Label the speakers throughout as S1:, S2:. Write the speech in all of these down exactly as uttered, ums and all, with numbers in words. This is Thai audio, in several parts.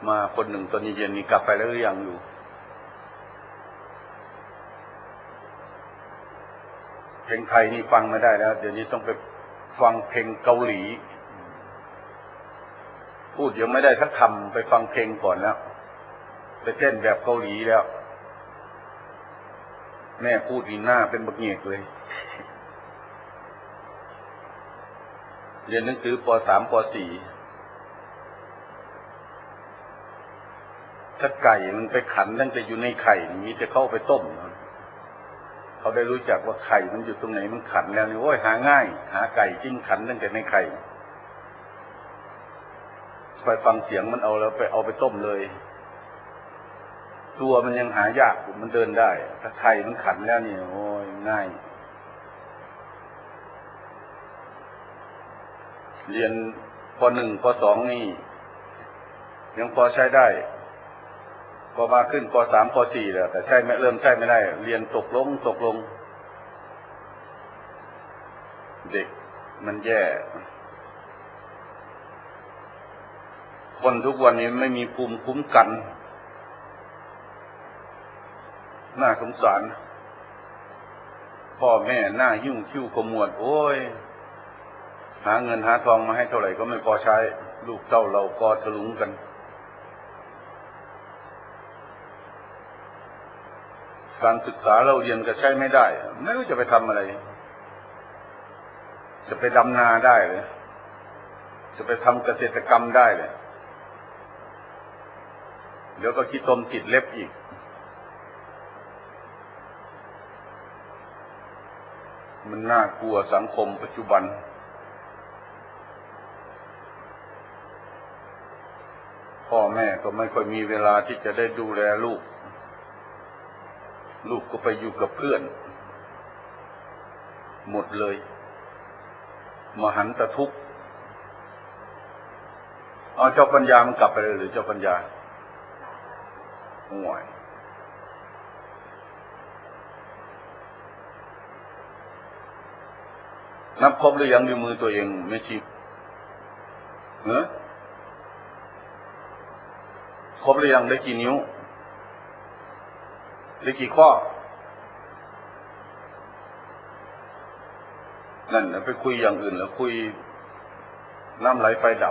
S1: มาคนหนึ่งตอนเย็นๆนี่กลับไปแล้วหรือยังอยู่เพลงไทยนี่ฟังไม่ได้แล้วเดี๋ยวนี้ต้องไปฟังเพลงเกาหลีพูดยังไม่ได้ทักคำไปฟังเพลงก่อนแล้วไปเต้นแบบเกาหลีแล้วแม่พูดอีหน้าเป็นบักเงียกเลยเรียนหนังสือป.สาม ป.สี่ ถ้าไก่มันไปขันตั้งแต่อยู่ในไข่มีจะเข้าไปต้มเขาได้รู้จักว่าไข่มันอยู่ตรงไหนมันขันแล้วนี่โอ้ยหาง่ายหาไก่จิ้งขันตั้งแต่ในไข่ไปฟังเสียงมันเอาแล้วไปเอาไปต้มเลยตัวมันยังหายากมันเดินได้ถ้าไข่มันขันแล้วนี่โอ้ยง่ายเรียนป.หนึ่ง ป.สอง นี่ยังพอใช้ได้พอมาขึ้นป.สาม ป.สี่แล้วแต่ใช่ไม่เริ่มใช่ไม่ได้เรียนตกลงตกลงเด็กมันแย่คนทุกวันนี้ไม่มีภูมิคุ้มกันน่าสงสารพ่อแม่หน้ายุ่งคิ้วขมวดโอ้ยหาเงินหาทองมาให้เท่าไหร่ก็ไม่พอใช้ลูกเต้าเรากอทะลุงกันการศึกษาเราเรียนก็ใช้ไม่ได้ไม่รู้จะไปทำอะไรจะไปดำนาได้เลยจะไปทำเกษตรกรรมได้เลยเดี๋ยวก็ขี้ตมติดเล็บอีกมันน่ากลัวสังคมปัจจุบันพ่อแม่ก็ไม่ค่อยมีเวลาที่จะได้ดูแลลูกลูกก็ไปอยู่กับเพื่อนหมดเลยมหันตทุกข์เอาเจ้าปัญญามันกลับไปเลยหรือเจ้าปัญญาห่วยนับครบหรือยังด้วยมือตัวเองไม่ชิบเนอะครบหรือยังได้กี่นิ้วได้กี่ข้อนั่นนะไปคุยอย่างอื่นแล้วคุยน้ำไหลไฟดับ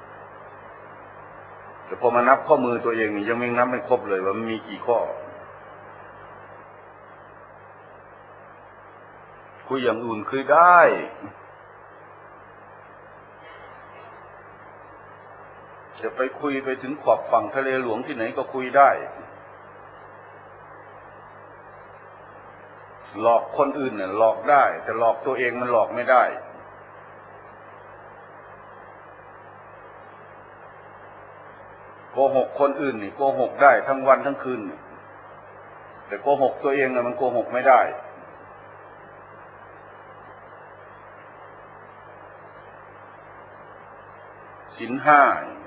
S1: แต่พอมานับข้อมือตัวเองนี่ยังไม่นับไม่ครบเลยว่ามันมีกี่ข้อคุยอย่างอื่นคุยได้จะไปคุยไปถึงขอบฝั่งทะเลหลวงที่ไหนก็คุยได้หลอกคนอื่นเนี่ยหลอกได้แต่หลอกตัวเองมันหลอกไม่ได้โกหกคนอื่นนี่โกหกได้ทั้งวันทั้งคืนแต่โกหกตัวเองน่ะมันโกหกไม่ได้ศีลห้า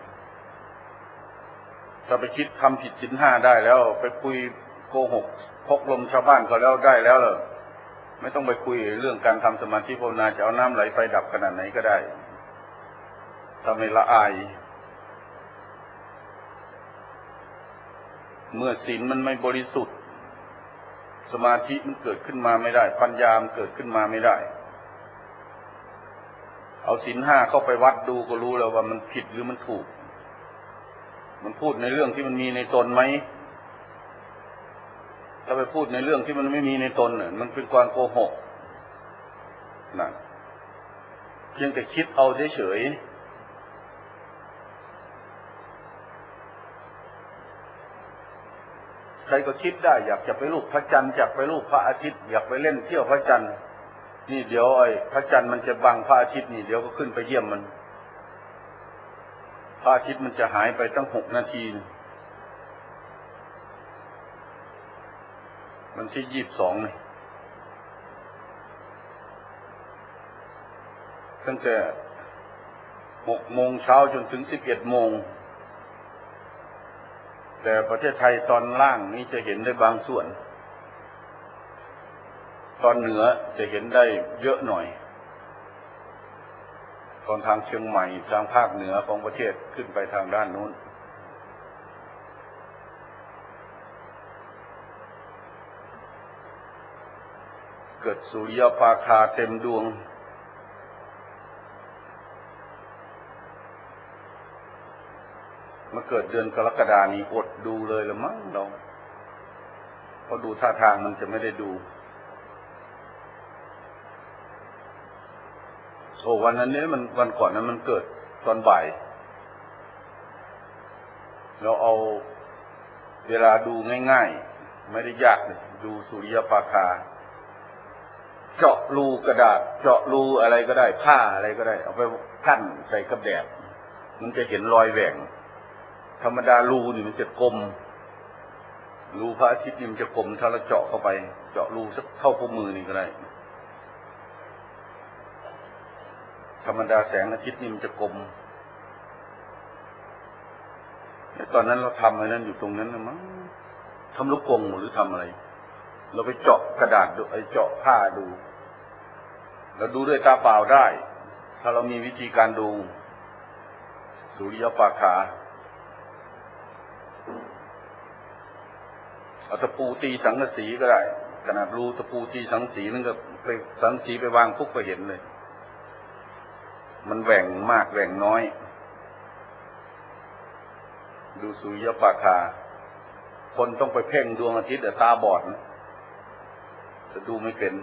S1: ถ้าไปคิดทำผิดศีลห้าได้แล้วไปคุยโกหกพกลมชาวบ้านเขาแล้วได้แล้วเหรอไม่ต้องไปคุยเรื่องการทำสมาธิภาวนาจะเอาน้ำไหลไฟดับขนาดไหนก็ได้ทำให้ละอายเมื่อศีลมันไม่บริสุทธิ์สมาธิมันเกิดขึ้นมาไม่ได้ปัญญามันเกิดขึ้นมาไม่ได้เอาศีลห้าเข้าไปวัดดูก็รู้แล้วว่ามันผิดหรือมันถูกมันพูดในเรื่องที่มันมีในตนไหมถ้าไปพูดในเรื่องที่มันไม่มีในตนเนี่ยมันเป็นการโกหกนะเพียงแต่คิดเอาเฉยๆใครก็คิดได้อยากจะไปรูปพระจันทร์อยากไปรูปพระอาทิตย์อยากไปเล่นเที่ยวพระจันทร์นี่เดี๋ยวไอ้พระจันทร์มันจะบังพระอาทิตย์นี่เดี๋ยวก็ขึ้นไปเยี่ยมมันพระอาทิตย์มันจะหายไปตั้งหกนาทีมันที่ยี่สิบสองนี่ตั้งแต่หกโมงเช้าจนถึงสิบเอ็ดโมงแต่ประเทศไทยตอนล่างนี้จะเห็นได้บางส่วนตอนเหนือจะเห็นได้เยอะหน่อยตอนทางเชียงใหม่ทางภาคเหนือของประเทศขึ้นไปทางด้านนู้นเกิดสุริยปาคาเต็มดวงมาเกิดเดือนกรกฎานี้อดดูเลยละมั้งเราเพราะดูท่าทางมันจะไม่ได้ดูโอ้วันนั้นเนี่ยมันวันก่อนนั้นมันเกิดตอนบ่ายเราเอาเวลาดูง่ายๆไม่ได้ยากเลยดูสุริยปาคาเจาะรูกระดาษเจาะรูอะไรก็ได้ผ้าอะไรก็ได้เอาไปกั้นใส่กับแดดมันจะเห็นรอยแหว่งธรรมดารูนี่มันจะกลมรูพระอาทิตย์นี่มันจะกลมถ้าเราเจาะเข้าไปเจาะรูสักเข้าข้อมือนี่ก็ได้ธรรมดาแสงอาทิตย์นี่มันจะกลมตอนนั้นเราทำอะไรนั้นอยู่ตรงนั้นนะมั้งทำลูกกงหรือทำอะไรเราไปเจาะกระดาษดูไอ้เจาะผ้าดูเราดูด้วยตาเปล่าได้ถ้าเรามีวิธีการดูสุริยปาคาเอาตะปูตีสังกะสีก็ได้ขนาดรูตะปูตีสังกะสีนั่นก็ไปสังกะสีไปวางปุ๊บก็เห็นเลยมันแหว่งมากแหว่งน้อยดูสุริยปาคาคนต้องไปเพ่งดวงอาทิตย์แต่ตาบอดนะจะดูไม่เป็น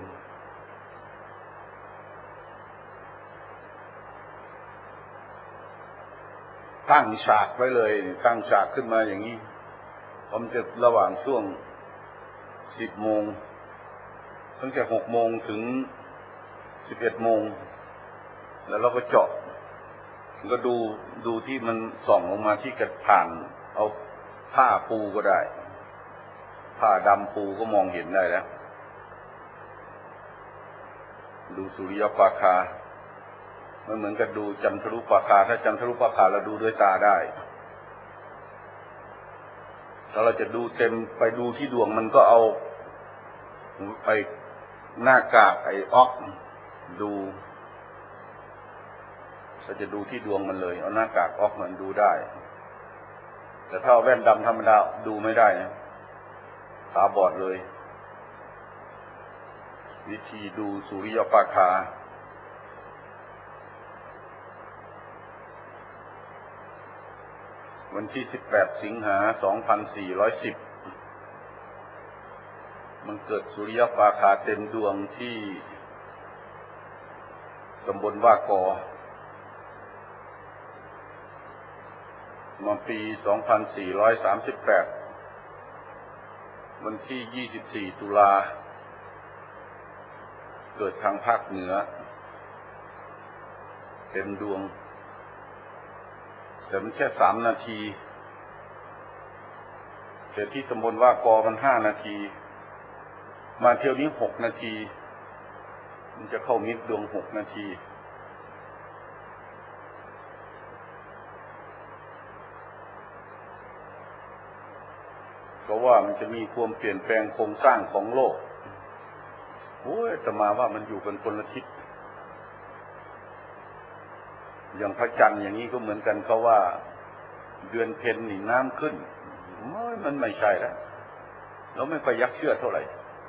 S1: ตั้งฉากไว้เลยตั้งฉากขึ้นมาอย่างนี้ผมจะระหว่างช่วงสิบโมงตั้งแต่หกโมงถึงสิบเอ็ดโมงแล้วเราก็เจาะก็ดูดูที่มันส่องลงมาที่กระผ่านเอาผ้าปูก็ได้ผ้าดำปูก็มองเห็นได้แล้วดูสุริยปาคามันเหมือนกับดูจันทรุปาคาถ้าจันทรุปาคาเราดูด้วยตาได้ถ้าเราจะดูเต็มไปดูที่ดวงมันก็เอาไปหน้ากากไอ้ออกดูเราจะดูที่ดวงมันเลยเอาหน้ากากออกมันดูได้แต่ถ้าเอาแว่นดำธรรมดาดูไม่ได้นะตาบอดเลยวิธีดูสุริยปาคาวันที่สิบแปดสิงหาสองพันสี่ร้อยสิบมันเกิดสุริยปาคาเต็มดวงที่ตำบลว่ากอมาปีสองพันสี่ร้อยสามสิบแปดวันที่ยี่สิบสี่ตุลาเกิดทางภาคเหนือเต็มดวงแต่มันแค่สามนาทีแต่ที่ตำบลว่ากอมันห้านาทีมาเที่ยวนี้หกนาทีมันจะเข้ามิดดวงหกนาทีก็ว่ามันจะมีความเปลี่ยนแปลงโครงสร้างของโลกโอ้ยแต่มาว่ามันอยู่กันคนละทิศอย่างพระจันทร์อย่างนี้ก็เหมือนกันเขาว่าเดือนเพ็ญนี่น้ำขึ้นมันไม่ใช่แล้วเราไม่ค่อยยักเชื่อเท่าไหร่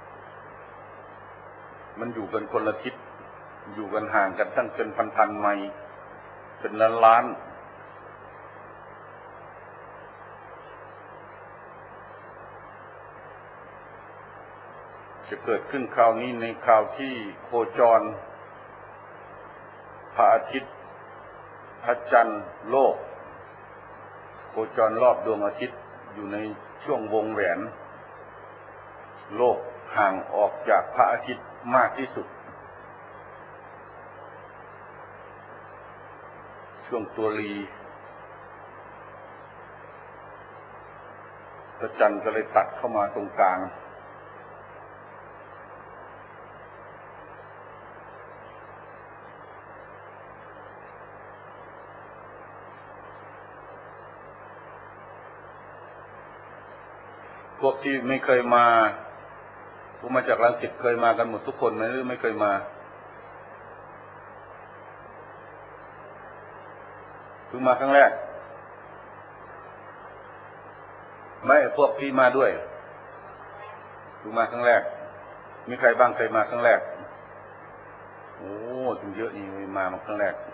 S1: มันอยู่กันคนละทิศอยู่กันห่างกันตั้งเป็นพันๆไมล์เป็นล้านล้านจะเกิดขึ้นคราวนี้ในคราวที่โคจรพระอาทิตย์พระจันทร์โลกโคจรรอบดวงอาทิตย์อยู่ในช่วงวงแหวนโลกห่างออกจากพระอาทิตย์มากที่สุดช่วงตัวรีพระจันทร์ก็เลยตัดเข้ามาตรงกลางพวกที่ไม่เคยมาพวกมาจากรังสิตเคยมากันหมดทุกคนไหมหรือไม่เคยมาเพิ่งมาครั้งแรกไม่พวกที่มาด้วยเพิ่งมาครั้งแรกมีใครบ้างเคยมาครั้งแรกโอ้ถึงเยอะนี่มามาครั้งแรก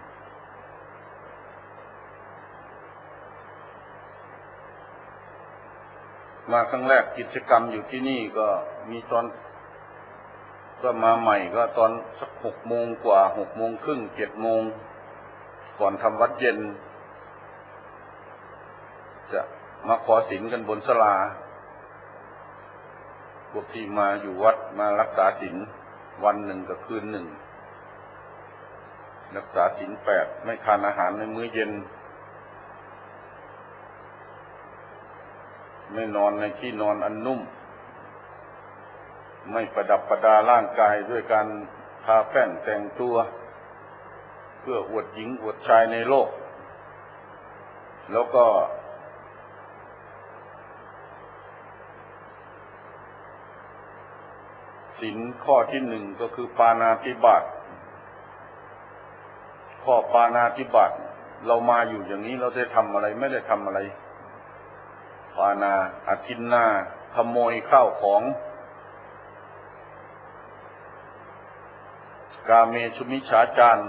S1: มาครั้งแรกกิจกรรมอยู่ที่นี่ก็มีตอนก็มาใหม่ก็ตอนสักหกโมงกว่าหกโมงครึ่งเจ็ดโมงก่อนทำวัดเย็นจะมาขอศีลกันบนศาลาพวกที่มาอยู่วัดมารักษาศีลวันหนึ่งกับคืนหนึ่งรักษาศีลแปดไม่ทานอาหารในมื้อเย็นไม่นอนในที่นอนอันนุ่มไม่ประดับประดาร่างกายด้วยการทาแป้งแต่งตัวเพื่ออวดหญิงอวดชายในโลกแล้วก็ศีลข้อที่หนึ่งก็คือปาณาติบาตข้อปาณาติบาตเรามาอยู่อย่างนี้เราได้ทำอะไรไม่ได้ทำอะไรปานาอทินนาขโมยข้าวของกาเมสุมิจฉาจาร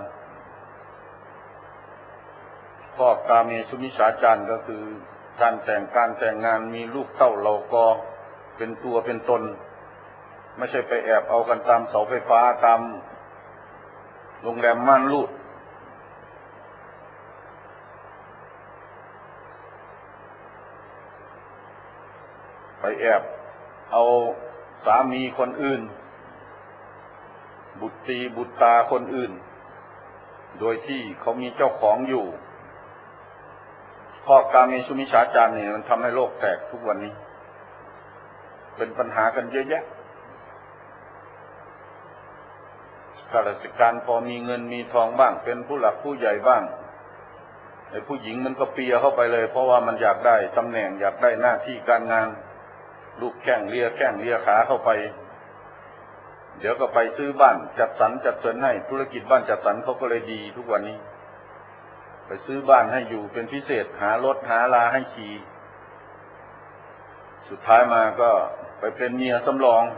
S1: ข้อกาเมสุมิจฉาจารก็คือการแต่งการแต่งงานมีลูกเต้าเราก็เป็นตัวเป็นตนไม่ใช่ไปแอบเอากันตามเสาไฟฟ้าตามโรงแรมม่านรูดไปแอบเอาสามีคนอื่นบุตรีบุตรตาคนอื่นโดยที่เขามีเจ้าของอยู่ข้อกาเมสุมิจฉาจารเนี่ยมันทำให้โลกแตกทุกวันนี้เป็นปัญหากันเยอะแยะข้าราชการพอมีเงินมีทองบ้างเป็นผู้หลักผู้ใหญ่บ้างไอ้ผู้หญิงมันก็เปียเข้าไปเลยเพราะว่ามันอยากได้ตำแหน่งอยากได้หน้าที่การงานลูกแข้งเลียแข้งเลียขาเข้าไปเดี๋ยวก็ไปซื้อบ้านจัดสรรจัดสรรให้ธุรกิจบ้านจัดสรรเขาก็เลยดีทุกวันนี้ไปซื้อบ้านให้อยู่เป็นพิเศษหารถหาลาให้ขี่สุดท้ายมาก็ไปเป็นเมียสำรอง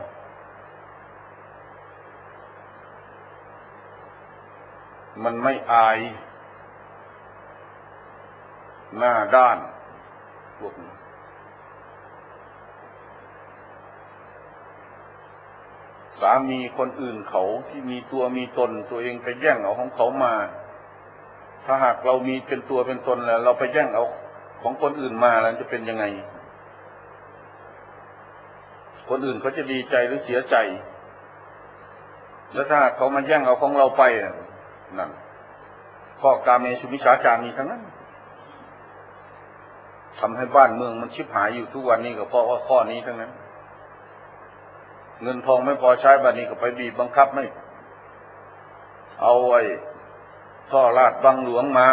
S1: มันไม่อายหน้าด้านพวกนี้สามีคนอื่นเขาที่มีตัวมีตนตัวเองไปแย่งเอาของเขามาถ้าหากเรามีเป็นตัวเป็นตนแล้วเราไปแย่งเอาของคนอื่นมาแล้วจะเป็นยังไงคนอื่นเขาจะดีใจหรือเสียใจแล้วถ้าเขามาแย่งเอาของเราไปนั่นข้อกาเมสุมิจฉาจารมีทั้งนั้นทำให้บ้านเมืองมันชิบหายอยู่ทุกวันนี้ก็เพราะว่าข้อนี้ทั้งนั้นเงินทองไม่พอใช้บัดนี้ก็ไปบีบบังคับไม่เอาไอ้ท่อลาดบังหลวงมา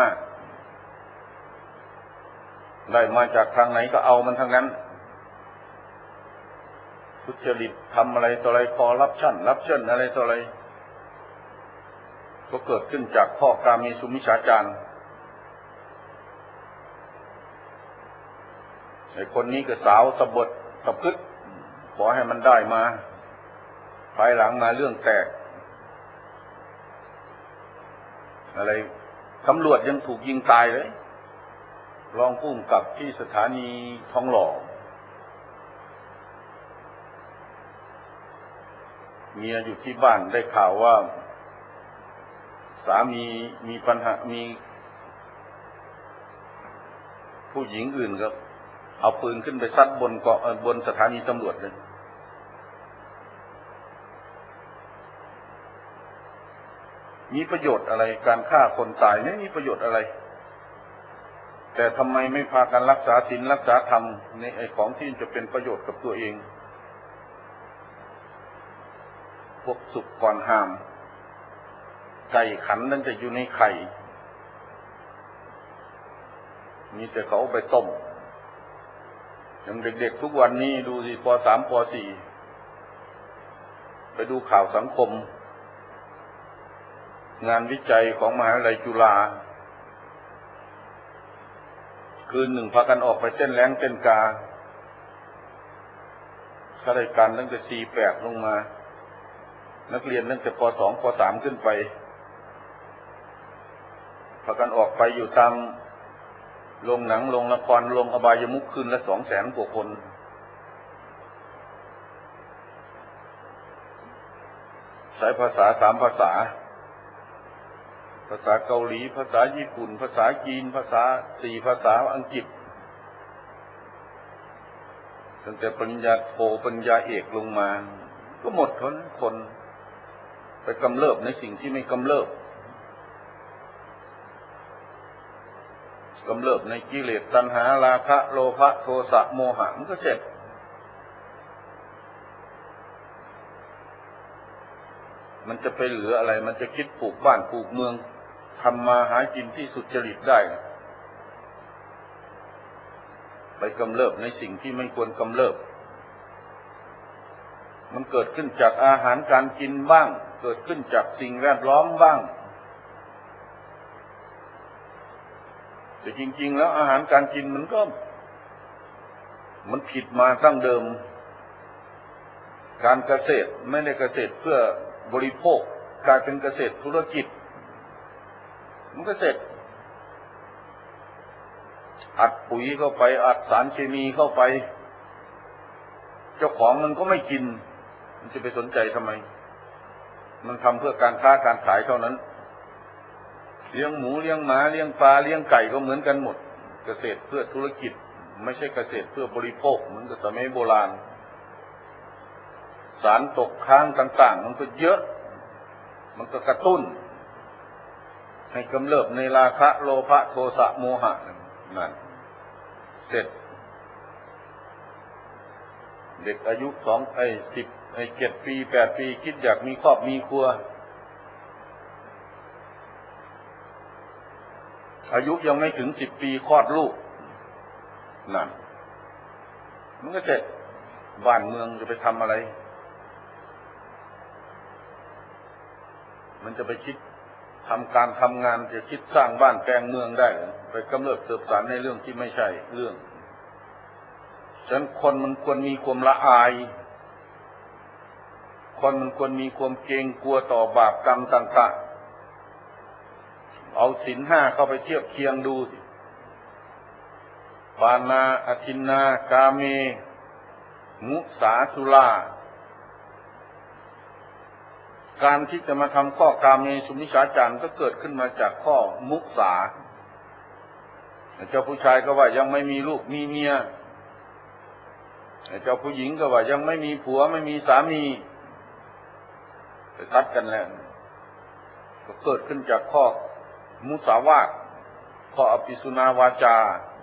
S1: ได้มาจากทางไหนก็เอามันทั้งนั้นทุจริตทำอะไรต่ออะไรคอรับชั่นรับเชิญอะไรต่ออะไรก็เกิดขึ้นจากข้อกาเมสุมิจฉาจารไอ้คนนี้ก็สาวสะบดสะพึดขอให้มันได้มาภายหลังมาเรื่องแตกอะไรตำรวจยังถูกยิงตายเลยรองผู้กำกับที่สถานีทองหล่อเมียอยู่ที่บ้านได้ข่าวว่าสามีมีปัญหามีผู้หญิงอื่นก็เอาปืนขึ้นไปซัดบนเกาะบนสถานีตำรวจเลยมีประโยชน์อะไรการฆ่าคนตายไม่มีประโยชน์อะไรแต่ทำไมไม่พากันรักษาศีลรักษาธรรมในไอ้ของที่จะเป็นประโยชน์กับตัวเองพวกสุกก่อนห้ามไก่ขันนั่นจะอยู่ในไข่มีแต่เขาไปต้มอย่างเด็กๆทุกวันนี้ดูสิป.สาม ป.สี่ ไปดูข่าวสังคมงานวิจัยของมหาวิทยาลัยจุฬาคืนหนึ่งพากันออกไปเต้นแรงเต้นกาข้าราชการตั้งแต่สี่แปดลงมานักเรียนตั้งแต่ป สอง ป สาม ขึ้นไปพากันออกไปอยู่ตามโรงหนังโรงละครโรงอบายมุขคืนละสองแสนกว่าคนใช้ภาษาสามภาษาภาษาเกาหลีภาษาญี่ปุ่นภาษาจีนภาษาสี่ภาษาอังกฤษตั้งแต่ปริญญาโทปริญญาเอกลงมาก็หมดคนคนไปกำเริบในสิ่งที่ไม่กำเริบกำเริบในกิเลสตัณหาราคะโลภะโทสะโมหะมันก็เสร็จมันจะไปเหลืออะไรมันจะคิดปลูกบ้านปลูกเมืองทำมาหากินที่สุจริตได้ไปกำเริบในสิ่งที่ไม่ควรกำเริบมันเกิดขึ้นจากอาหารการกินบ้างเกิดขึ้นจากสิ่งแวดล้อมบ้างแต่จริงๆแล้วอาหารการกินมันก็มันผิดมาตั้งเดิมการเกษตรไม่ได้เกษตรเพื่อบริโภคกลายเป็นเกษตรธุรกิจมันก็เสร็จอัดปุ๋ยเข้าไปอัดสารเคมีเข้าไปเจ้าของมันก็ไม่กินมันจะไปสนใจทำไมมันทำเพื่อการค้าการขายเท่านั้นเลี้ยงหมูเลี้ยงหมาเลี้ยงปลาเลี้ยงไก่ก็เหมือนกันหมดเกษตรเพื่อธุรกิจไม่ใช่เกษตรเพื่อบริโภคเหมือนกับสมัยโบราณสารตกค้างต่างๆมันก็เยอะมันก็กระตุ้นให้กำเริบในราคะโลภะโทสะโมหะนั่นเสร็จเด็กอายุสองไอ้สิบไอ้เจ็ดปีแปดปีคิดอยากมีครอบมีครัวอายุยังไม่ถึงสิบปีคลอดลูกนั่นมันก็เสร็จบ้านเมืองจะไปทำอะไรมันจะไปคิดทำการทำงานจะคิดสร้างบ้านแปลงเมืองได้ไปกำเริบเสบสารในเรื่องที่ไม่ใช่เรื่องฉะนั้นคนมันควรมีความละอายคนมันควรมีความเกรงกลัวต่อบาปกรรมต่างๆเอาศีลห้าเข้าไปเทียบเคียงดูสิปานาอทินนากาเมมุสาสุราการที่จะมาทำข้อกามในสุมิชฌาจารก็เกิดขึ้นมาจากข้อมุสาเจ้าผู้ชายก็ว่ายังไม่มีลูกมีเมียเจ้าผู้หญิงก็ว่ายังไม่มีผัวไม่มีสามีไปทัดกันแล้วก็เกิดขึ้นจากข้อมุสาวาทข้ออภิสุนาวาจา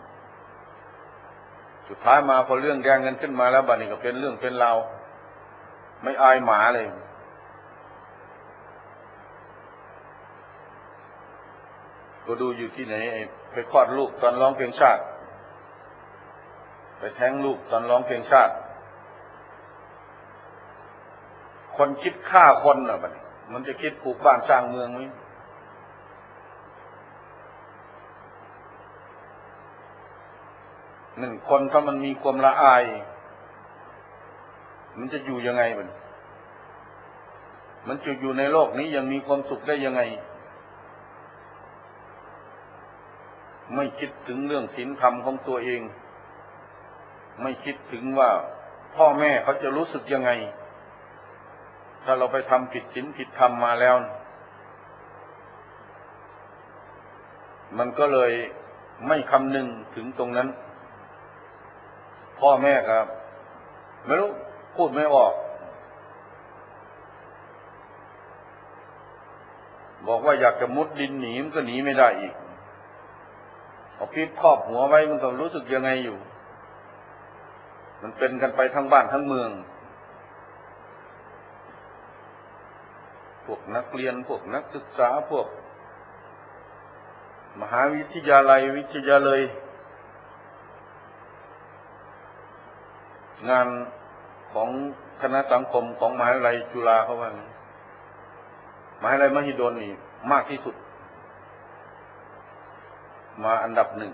S1: สุดท้ายมาพอเรื่องแย่งกันขึ้นมาแล้วบัดนี้ก็เป็นเรื่องเป็นราวไม่อายหมาเลยก็ดูอยู่ที่ไหนไปคลอดลูกตอนร้องเพลงชาติไปแท้งลูกตอนร้องเพลงชาติคนคิดฆ่าคนน่ะบัดนี้มันจะคิดปลูกบ้านสร้างเมืองไหมหนึ่งคนถ้ามันมีความละอายมันจะอยู่ยังไงมันมันจะอยู่ในโลกนี้ยังมีความสุขได้ยังไงไม่คิดถึงเรื่องศีลธรรมของตัวเองไม่คิดถึงว่าพ่อแม่เขาจะรู้สึกยังไงถ้าเราไปทำผิดศีลผิดธรรมมาแล้วมันก็เลยไม่คำนึงถึงตรงนั้นพ่อแม่ครับไม่รู้พูดไม่ออกบอกว่าอยากจะมุดดินหนีมันก็หนีไม่ได้อีกเอาพิษครอบหัวไว้มันก็รู้สึกยังไงอยู่มันเป็นกันไปทั้งบ้านทั้งเมืองพวกนักเรียนพวกนักศึกษาพวกมหาวิทยาลัยวิทยาลัยงานของคณะสังคมของมหาวิทยาลัยจุฬาเขาว่ามหาวิทยาลัยมหิดลนี่มากที่สุดมาอันดับหนึ่ง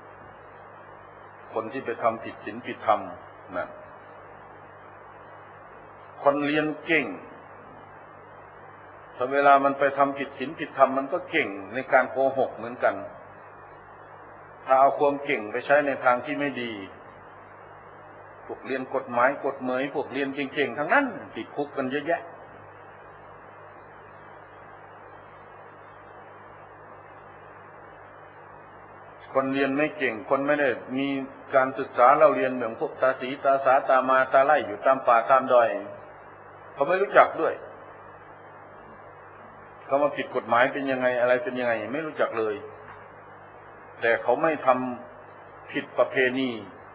S1: คนที่ไปทำผิดศีลผิดธรรมนั่นคนเรียนเก่งถ้าเวลามันไปทำผิดศีลผิดธรรมมันก็เก่งในการโกหกเหมือนกันถ้าเอาความเก่งไปใช้ในทางที่ไม่ดีพวกเรียนกฎหมายกฎเหมยพวกเรียนเก่งๆทั้งนั้นติดคุกกันเยอะแยะคนเรียนไม่เก่งคนไม่ได้มีการศึกษาเราเรียนเหมือนพวกตาสีตาสาตามาตาไล่อยู่ตามป่าตามดอยเขาไม่รู้จักด้วยเขามาผิดกฎหมายเป็นยังไงอะไรเป็นยังไงไม่รู้จักเลยแต่เขาไม่ทำผิดประเพณี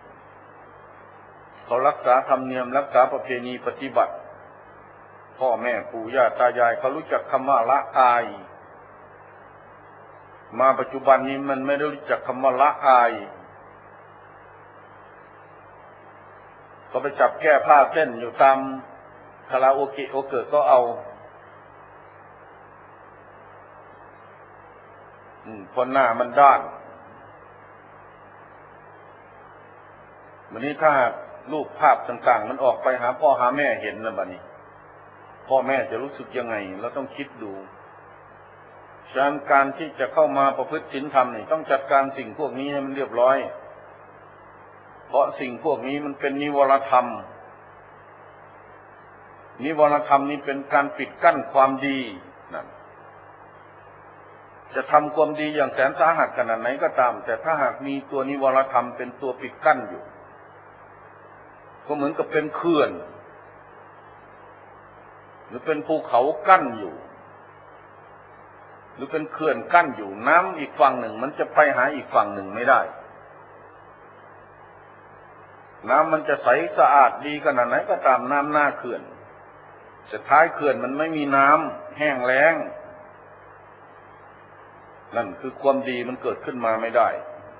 S1: เขารักษาธรรมเนียมรักษาประเพณีปฏิบัติพ่อแม่ปู่ย่าตายายเขารู้จักคำว่าละอายมาปัจจุบันนี้มันไม่ได้รู้จักคำว่าละอายก็ไปจับแก้ผ้าเต้นอยู่ตามคาราโอเกะโอเกะก็เอาคนหน้ามันด้านวันนี้ถ้ารูปภาพต่างๆมันออกไปหาพ่อหาแม่เห็นแล้วบัดนี้พ่อแม่จะรู้สึกยังไงเราต้องคิดดูฉะนั้นการที่จะเข้ามาประพฤติศีลธรรมนี่ต้องจัดการสิ่งพวกนี้ให้มันเรียบร้อยเพราะสิ่งพวกนี้มันเป็นนิวรธรรมนิวรธรรมนี้เป็นการปิดกั้นความดีนั่นจะทำความดีอย่างแสนสาหัสขนาดไหนก็ตามแต่ถ้าหากมีตัวนิวรธรรมเป็นตัวปิดกั้นอยู่ก็เหมือนกับเป็นเขื่อนหรือเป็นภูเขากั้นอยู่หรือเป็นเขื่อนกั้นอยู่น้ำอีกฝั่งหนึ่งมันจะไปหาอีกฝั่งหนึ่งไม่ได้น้ำมันจะใสสะอาดดีขนาดไหนก็ตามน้ำหน้าเขื่อนสุดท้ายเขื่อนมันไม่มีน้ำแห้งแล้งนั่นคือความดีมันเกิดขึ้นมาไม่ได้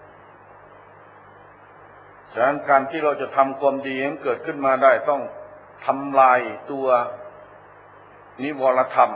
S1: ฉะนั้นการที่เราจะทำความดีให้เกิดขึ้นมาได้ต้องทำลายตัวนิวรธรรม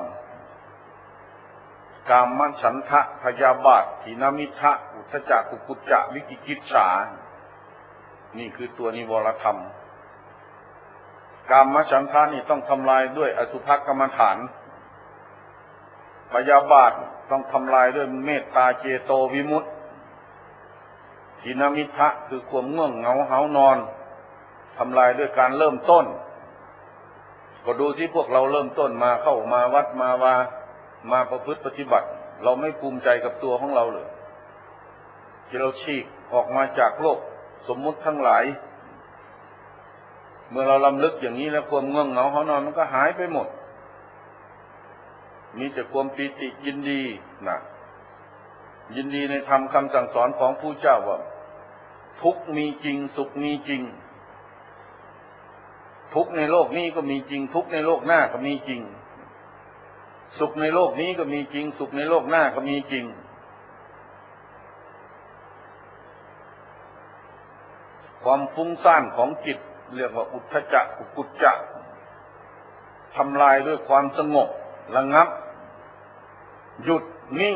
S1: กามฉันทะพยาบาทถีนมิทะอุทธัจจะกุกุจจะวิกิกิจฉานี่คือตัวนิวรธรรมกามฉันทะนี่ต้องทำลายด้วยอสุภกรรมฐานพยาบาทต้องทำลายด้วยเมตตาเจโตวิมุตติถีนมิทะคือความง่วงเหงาหานอนทำลายด้วยการเริ่มต้นก็ดูที่พวกเราเริ่มต้นมาเข้ามาวัดมาวามาประพฤติปฏิบัติเราไม่ภูมิใจกับตัวของเราเลยที่เราฉีกออกมาจากโลกสมมุติทั้งหลายเมื่อเราลำลึกอย่างนี้แล้วความง่วงเหงาหานอนมันก็หายไปหมดมีแต่ความปีติยินดีนะยินดีในธรรมคำสั่งสอนของผู้เจ้าว่าทุกข์มีจริงสุขมีจริงทุกข์ในโลกนี้ก็มีจริงทุกข์ในโลกหน้าก็มีจริงสุขในโลกนี้ก็มีจริงสุขในโลกหน้าก็มีจริงความฟุ้งซ่านของจิตเรียกว่าอุทธัจจะกุกุจจะทำลายด้วยความสงบระงับหยุดนิ่ง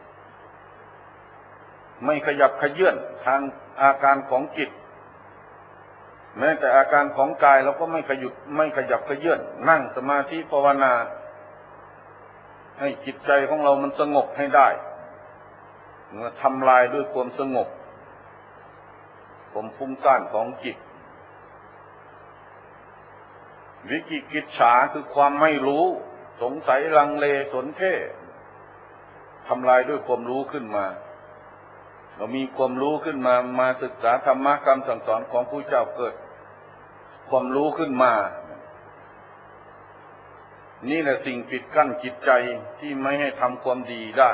S1: ไม่ขยับขยื่นทางอาการของจิตแม้แต่อาการของกายเราก็ไม่ขยุดไม่ขยับขยื่นนั่งสมาธิภาวนาให้จิตใจของเรามันสงบให้ได้เมื่อทำลายด้วยความสงบความฟุ้งซ่านของจิตวิกิกิจฉาคือความไม่รู้สงสัยลังเลสนเท่ทำลายด้วยความรู้ขึ้นมาเรามีความรู้ขึ้นมามาศึกษาธรรมะคำสั่งสอนของผู้เจ้าเกิดความรู้ขึ้นมานี่แหละสิ่งปิดกั้นจิตใจที่ไม่ให้ทำความดีได้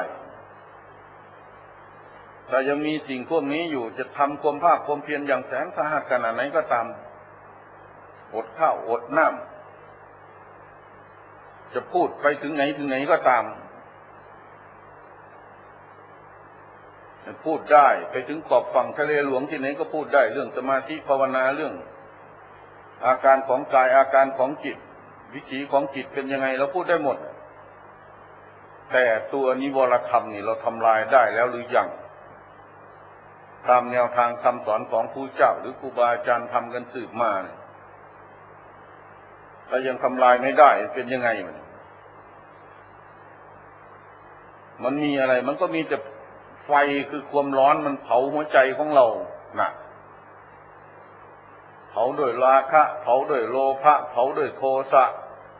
S1: แต่ยังมีสิ่งพวกนี้อยู่จะทำความภาคความเพียรอย่างแสนสาหัสขนาดไหนก็ตามอดข้าวอดน้ำจะพูดไปถึงไหนถึงไหนก็ตามพูดได้ไปถึงขอบฝั่งทะเลหลวงที่ไหนก็พูดได้เรื่องสมาธิภาวนาเรื่องอาการของกายอาการของจิตวิถีของจิตเป็นยังไงเราพูดได้หมดแต่ตัวนิวรธรรมนี่เราทำลายได้แล้วหรือยังตามแนวทางคำสอนของผู้เจ้าหรือครูบาอาจารย์ทำกันสืบมาเนี่ยถ้ายังทำลายไม่ได้เป็นยังไงมันมันมีอะไรมันก็มีแต่ไฟคือความร้อนมันเผาหัวใจของเราน่ะเผาด้วยราคะเผาด้วยโลภะเผาด้วยโทสะ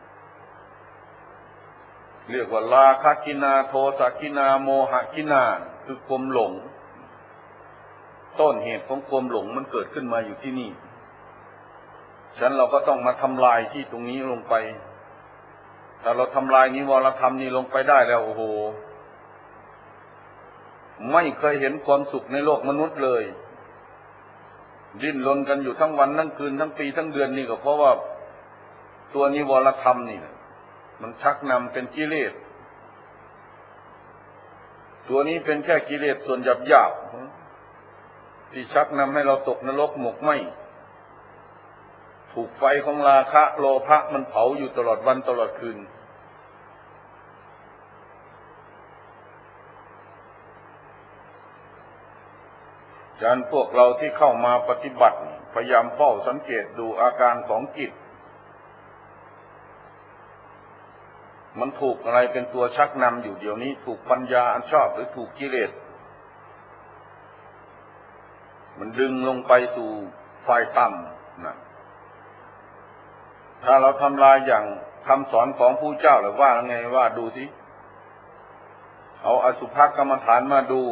S1: เรียกว่าราคะกินาโทสะกินาโมหะกินาคือความหลงต้นเหตุของความหลงมันเกิดขึ้นมาอยู่ที่นี่ฉะนั้นเราก็ต้องมาทำลายที่ตรงนี้ลงไปถ้าเราทำลายนิวรธรรมนี้ลงไปได้แล้วโอ้โหไม่เคยเห็นความสุขในโลกมนุษย์เลยดิ้นรนกันอยู่ทั้งวันทั้งคืนทั้งปีทั้งเดือนนี่ก็เพราะว่าตัวนิวรธรรมนี่มันชักนำเป็นกิเลสตัวนี้เป็นแค่กิเลสส่วนหยาบหยาบที่ชักนำให้เราตกนรกหมกไหมถูกไฟของราคะโลภะมันเผาอยู่ตลอดวันตลอดคืนฉะนั้นพวกเราที่เข้ามาปฏิบัติพยายามเฝ้าสังเกตดูอาการของจิตมันถูกอะไรเป็นตัวชักนำอยู่เดี๋ยวนี้ถูกปัญญาอันชอบหรือถูกกิเลสมันดึงลงไปสู่ฝ่ายต่ำนะถ้าเราทำลายอย่างคำสอนของผู้เจ้าหรือว่าไงว่าดูสิเอาอสุภกรรมฐานมาดู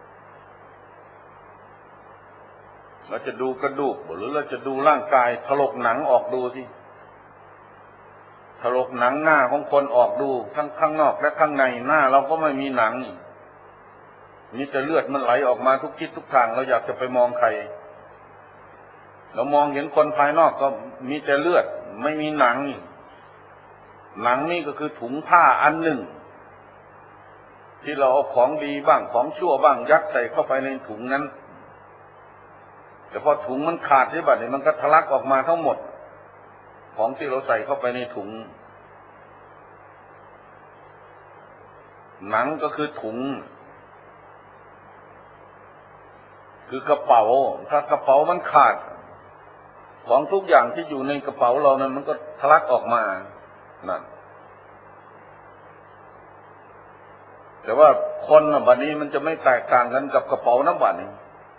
S1: เราจะดูกระดูกหรือเราจะดูร่างกายถลกหนังออกดูสิถลกหนังหน้าของคนออกดูทั้งข้างนอกและข้างในหน้าเราก็ไม่มีหนังมีแต่เลือดมันไหลออกมาทุกทิศทุกทางเราอยากจะไปมองใครเรามองเห็นคนภายนอกก็มีแต่เลือดไม่มีหนังหนังนี่ก็คือถุงผ้าอันหนึ่งที่เราเอาของดีบ้างของชั่วบ้างยัดใส่เข้าไปในถุงนั้นแต่พอถุงมันขาดที่บัดนี้มันก็ทะลักออกมาทั้งหมดของที่เราใส่เข้าไปในถุงหนังก็คือถุงคือกระเป๋าถ้ากระเป๋ามันขาดของทุกอย่างที่อยู่ในกระเป๋าเรานั้นมันก็ทะลักออกมานั่นแต่ว่าคนบัดนี้มันจะไม่แตกต่างกันกับกระเป๋าน้ำบัดนี้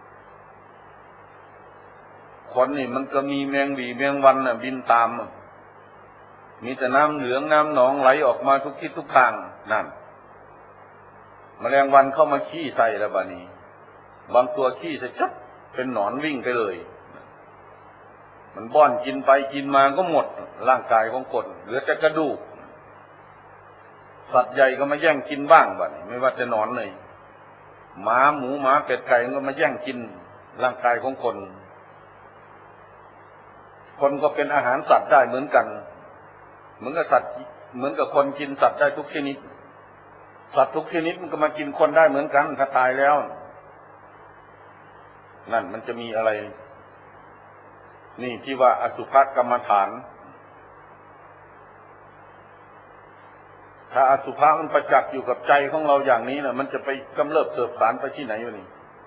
S1: คนนี่มันก็มีแมงวีแมงวันน่ะบินตามมีแต่น้ำเหลืองน้ำหนองไหลออกมาทุกทิศทุกทางนั่นแมลงวันเข้ามาขี้ใส่แล้วบัดนี้บางตัวขี้ใส่จับเป็นหนอนวิ่งไปเลยมันบ้อนกินไปกินมาก็หมดร่างกายของคนเหลือแต่กระดูกสัตว์ใหญ่ก็มาแย่งกินบ้างบัดนี้ไม่ว่าจะหนอนเลยหมาหมูหมาเป็ดไก่ก็มาแย่งกินร่างกายของคนคนก็เป็นอาหารสัตว์ได้เหมือนกันเหมือนกับสัตว์เหมือนกับคนกินสัตว์ได้ทุกชนิดสัตว์ทุกชนิดมันก็มากินคนได้เหมือนกันถ้าตายแล้วนั่นมันจะมีอะไรนี่ที่ว่าอสุภกรรมฐานถ้าอสุภะมันประจักษ์อยู่กับใจของเราอย่างนี้นะมันจะไปกำเริบเสบสารไปที่ไหนวะนี่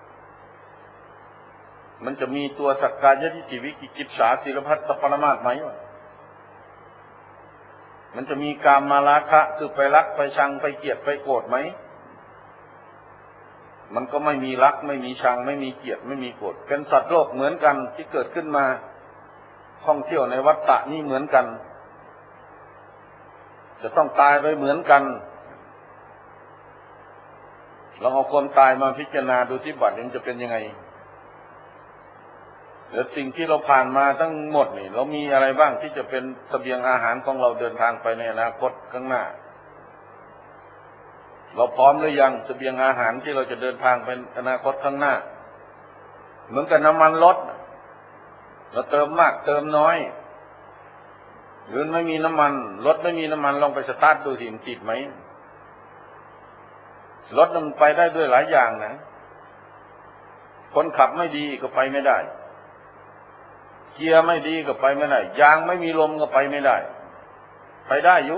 S1: มันจะมีตัวสักกายทิฏฐิวิกิกิจฉาศีลพัตตปรมาสไหมวะมันจะมีกามมาราคะคือไปรักไปชังไปเกลียดไปโกรธไหมมันก็ไม่มีรักไม่มีชังไม่มีเกลียดไม่มีโกรธเป็นสัตว์โลกเหมือนกันที่เกิดขึ้นมาท่องเที่ยวในวัฏฏะนี้เหมือนกันจะต้องตายไปเหมือนกันเราเอาความตายมาพิจารณาดูที่บัดนี้จะเป็นยังไงแล้วสิ่งที่เราผ่านมาทั้งหมดนี่เรามีอะไรบ้างที่จะเป็นเสบียงอาหารของเราเดินทางไปในอนาคตข้างหน้าเราพร้อมหรือยังเสบียงอาหารที่เราจะเดินทางไปอนาคตข้างหน้าเหมือนกับน้ำมันรถเราเติมมากเติมน้อยหรือไม่มีน้ำมันรถไม่มีน้ำมันลองไปสตาร์ทดูสิมันติดไหมรถมันไปได้ด้วยหลายอย่างนะคนขับไม่ดีก็ไปไม่ได้เกียร์ไม่ดีก็ไปไม่ได้ยางไม่มีลมก็ไปไม่ได้ไปได้อยู่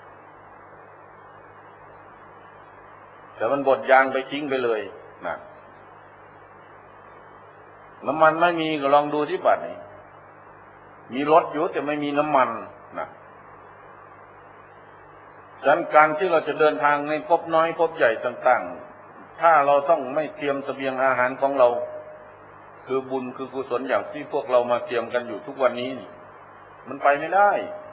S1: แต่มันบดยางไปทิ้งไปเลยนะน้ำมันไม่มีก็ลองดูที่บัดนี้มีรถอยู่แต่ไม่มีน้ำมันนะดังนั้นการที่เราจะเดินทางในภพน้อยภพใหญ่ต่างๆถ้าเราต้องไม่เตรียมเสบียงอาหารของเราคือบุญคือกุศลอย่างที่พวกเรามาเตรียมกันอยู่ทุกวันนี้มันไปไม่ได้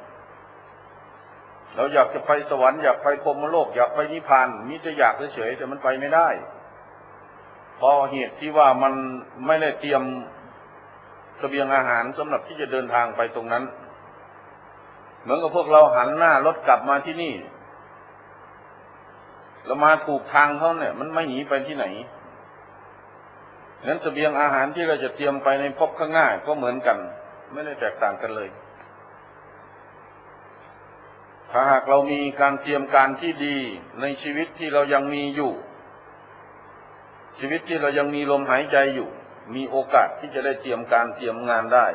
S1: เราอยากจะไปสวรรค์อยากไปพรหมโลกอยากไปนิพพานมิจะอยากเฉยๆแต่มันไปไม่ได้เพราะเหตุที่ว่ามันไม่ได้เตรียมเสบียงอาหารสำหรับที่จะเดินทางไปตรงนั้นเหมือนกับพวกเราหันหน้ารถกลับมาที่นี่เรามาถูกทางเขาเนี่ยมันไม่หนีไปที่ไหนงั้นเสบียงอาหารที่เราจะเตรียมไปในภพข้างหน้าก็เหมือนกันไม่ได้แตกต่างกันเลยถ้าหากเรามีการเตรียมการที่ดีในชีวิตที่เรายังมีอยู่ชีวิตที่เรายังมีลมหายใจอยู่มีโอกาสที่จะได้เตรียมการเตรียมงานได้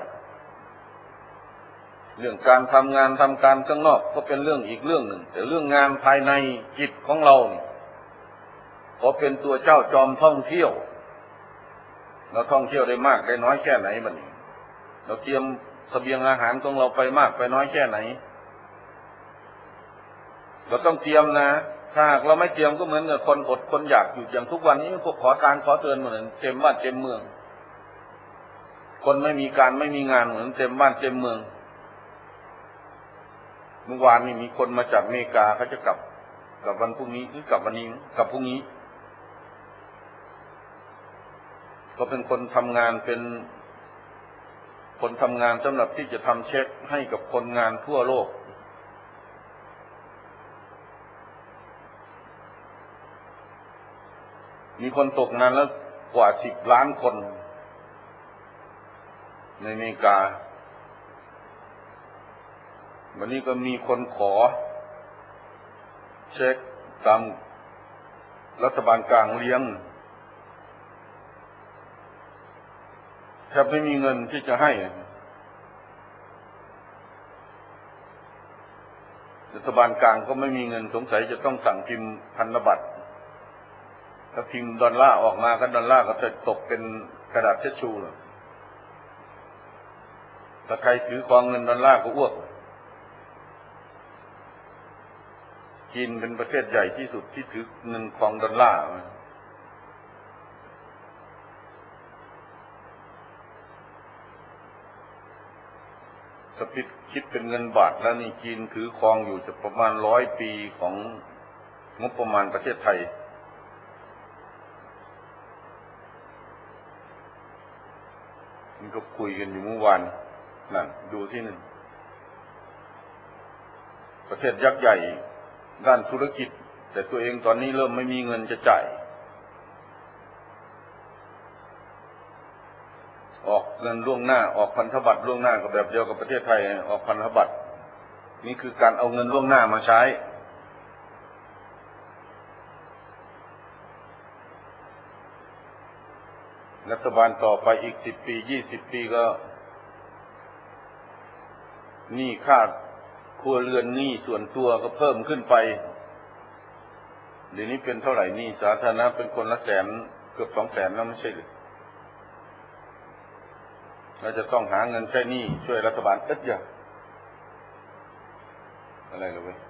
S1: เรื่องการทำงานทำการข้างนอกก็เป็นเรื่องอีกเรื่องหนึ่งแต่เรื่องงานภายในจิตของเราเนี่ยก็เป็นตัวเจ้าจอมท่องเที่ยวเราท่องเที่ยวได้มากได้น้อยแค่ไหนมันเราเตรียมเสบียงอาหารของเราไปมากไปน้อยแค่ไหนเราต้องเตรียมนะถ้าหากเราไม่เตรียมก็เหมือนกับคนอดคนอยากอยู่อย่างทุกวันนี้พวกขอทานขอเตือนเหมือนเต็มบ้านเต็มเมืองคนไม่มีการไม่มีงานเหมือนเต็มบ้านเต็มเมืองเมื่อวานนี้มีคนมาจากอเมริกาเขาจะกลับกลับวันพรุ่งนี้หรือกลับวันนี้กลับพรุ่งนี้ก็เป็นคนทำงานเป็นคนทำงานสำหรับที่จะทำเช็คให้กับคนงานทั่วโลกมีคนตกงานแล้วกว่าสิบล้านคนในอเมริกาวันนี้ก็มีคนขอเช็คตามรัฐบาลกลางเลี้ยงแทบไม่มีเงินที่จะให้รัฐบาลกลางก็ไม่มีเงินสงสัยจะต้องสั่งพิมพ์พันธบัตรถ้าพิมพ์ดอลลาร์ออกมาก็ดอลลาร์ก็จะตกเป็นกระดาษเช็ดชูเลยถ้าใครถือกองเงินดอลลาร์ก็อ้วกจีนเป็นประเทศใหญ่ที่สุดที่ถือเงินกองดอลลาร์ถ้าพิดคิดเป็นเงินบาทแล้วนี่จีนถือครองอยู่จะประมาณร้อยปีของงบประมาณประเทศไทยนี่ก็คุยกันอยู่เมื่อวานนั่นดูที่นั่นประเทศยักษ์ใหญ่ด้านธุรกิจแต่ตัวเองตอนนี้เริ่มไม่มีเงินจะจ่ายออกเงินล่วงหน้าออกพันธบัตรล่วงหน้าก็แบบเดียวกับประเทศไทยออกพันธบัตรนี่คือการเอาเงินล่วงหน้ามาใช้รัฐบาลต่อไปอีกสิบปียี่สิบปีก็หนี้ค่าครัวเรือนหนี้ส่วนตัวก็เพิ่มขึ้นไปเดี๋ยวนี้เป็นเท่าไหร่หนี้สาธารณะเป็นคนละแสนเกือบสองแสนแล้วไม่ใช่หรือเราจะต้องหาเงินใช้หนี้ช่วยรัฐบาลเอ็ดอย่างอะไรเลยเว้ย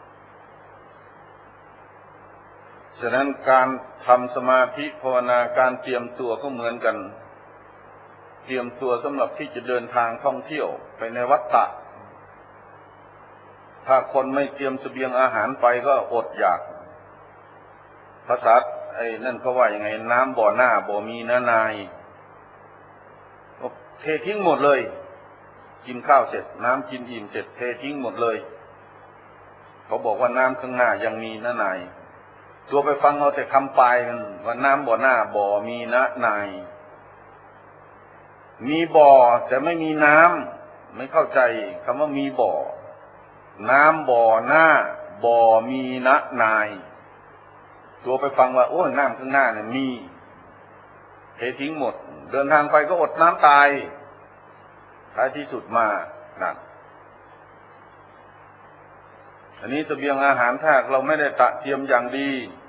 S1: ฉะนั้นการทำสมาธิภาวนาการเตรียมตัวก็เหมือนกันเตรียมตัวสำหรับที่จะเดินทางท่องเที่ยวไปในวัฏฏะถ้าคนไม่เตรียมเสบียงอาหารไปก็อดอยากภาษาไอ้นั่นเขาว่ายังไงน้ำบ่อหน้าบ่มีน้านายเททิ้งหมดเลยกินข้าวเสร็จน้ำกินอิ่มเสร็จเททิ้งหมดเลยเขาบอกว่าน้ำข้างหน้ายังมีน้านายตัวไปฟังเอาแต่คำปลายกันว่าน้ำบ่อหน้าบ่มีน้านายมีบ่อแต่ไม่มีน้ำไม่เข้าใจคำว่ามีบ่อน้ำบ่อหน้าบ่มีน้านายตัวไปฟังว่าโอ้น้ำข้างหน้าเนี่ยมีเททิ้งหมดเดินทางไปก็อดน้ำตายท้ายที่สุดมานั่นอันนี้เสบียงอาหารถ้าเราไม่ได้ตะเตรียมอย่างดี